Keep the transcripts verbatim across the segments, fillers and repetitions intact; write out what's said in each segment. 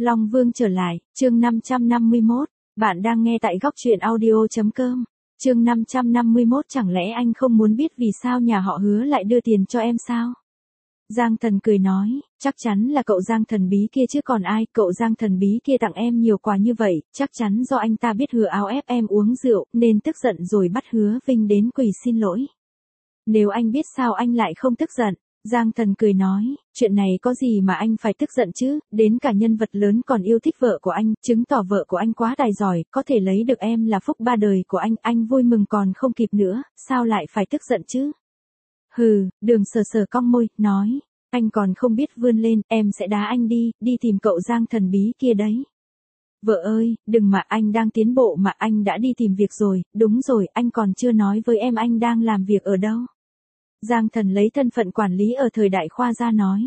Long Vương trở lại, chương năm trăm năm mươi mốt, bạn đang nghe tại góc truyện audio.com, chương năm trăm năm mươi mốt chẳng lẽ anh không muốn biết vì sao nhà họ Hứa lại đưa tiền cho em sao? Giang Thần cười nói, chắc chắn là cậu Giang thần bí kia chứ còn ai, cậu Giang thần bí kia tặng em nhiều quà như vậy, chắc chắn do anh ta biết Hứa Áo ép em uống rượu, nên tức giận rồi bắt Hứa Vinh đến quỳ xin lỗi. Nếu anh biết sao anh lại không tức giận? Giang Thần cười nói, chuyện này có gì mà anh phải tức giận chứ, đến cả nhân vật lớn còn yêu thích vợ của anh, chứng tỏ vợ của anh quá tài giỏi, có thể lấy được em là phúc ba đời của anh, anh vui mừng còn không kịp nữa, sao lại phải tức giận chứ? Hừ, Đường sờ sờ cong môi, nói, anh còn không biết vươn lên, em sẽ đá anh đi, đi tìm cậu Giang thần bí kia đấy. Vợ ơi, đừng mà, anh đang tiến bộ mà, anh đã đi tìm việc rồi, đúng rồi, anh còn chưa nói với em anh đang làm việc ở đâu. Giang Thần lấy thân phận quản lý ở thời đại khoa ra nói.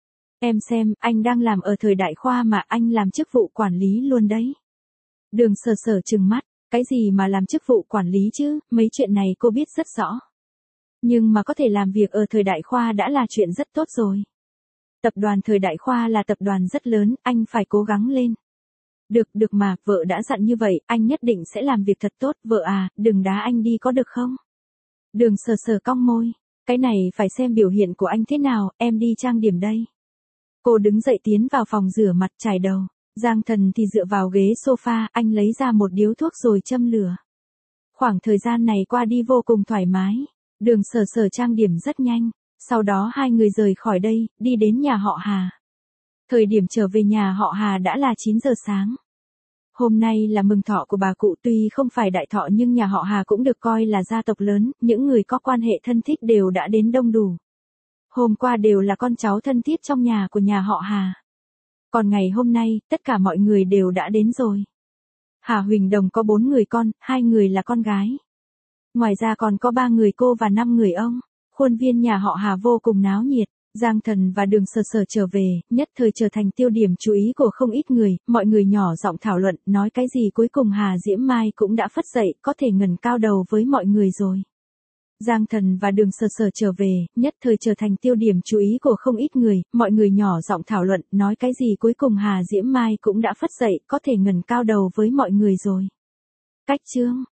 Em xem, anh đang làm ở thời đại khoa mà, anh làm chức vụ quản lý luôn đấy. Đường sờ sờ trừng mắt, cái gì mà làm chức vụ quản lý chứ, mấy chuyện này cô biết rất rõ. Nhưng mà có thể làm việc ở thời đại khoa đã là chuyện rất tốt rồi. Tập đoàn thời đại khoa là tập đoàn rất lớn, anh phải cố gắng lên. Được, được mà, vợ đã dặn như vậy, anh nhất định sẽ làm việc thật tốt, vợ à, đừng đá anh đi có được không? Đường sờ sờ cong môi. Cái này phải xem biểu hiện của anh thế nào, em đi trang điểm đây. Cô đứng dậy tiến vào phòng rửa mặt chải đầu. Giang Thần thì dựa vào ghế sofa, anh lấy ra một điếu thuốc rồi châm lửa. Khoảng thời gian này qua đi vô cùng thoải mái. Đường sờ sờ trang điểm rất nhanh. Sau đó hai người rời khỏi đây, đi đến nhà họ Hà. Thời điểm trở về nhà họ Hà đã là chín giờ sáng. Hôm nay là mừng thọ của bà cụ, tuy không phải đại thọ nhưng nhà họ Hà cũng được coi là gia tộc lớn, những người có quan hệ thân thích đều đã đến đông đủ. Hôm qua đều là con cháu thân thiết trong nhà của nhà họ Hà. Còn ngày hôm nay, tất cả mọi người đều đã đến rồi. Hà Huỳnh Đồng có bốn người con, hai người là con gái. Ngoài ra còn có ba người cô và năm người ông. Khuôn viên nhà họ Hà vô cùng náo nhiệt. Giang Thần và Đường sờ sờ trở về, nhất thời trở thành tiêu điểm chú ý của không ít người, mọi người nhỏ giọng thảo luận, nói cái gì cuối cùng Hà Diễm Mai cũng đã phất dậy, có thể ngẩng cao đầu với mọi người rồi. Giang Thần và Đường sờ sờ trở về, nhất thời trở thành tiêu điểm chú ý của không ít người, mọi người nhỏ giọng thảo luận, nói cái gì cuối cùng Hà Diễm Mai cũng đã phất dậy, có thể ngẩng cao đầu với mọi người rồi. Cách chương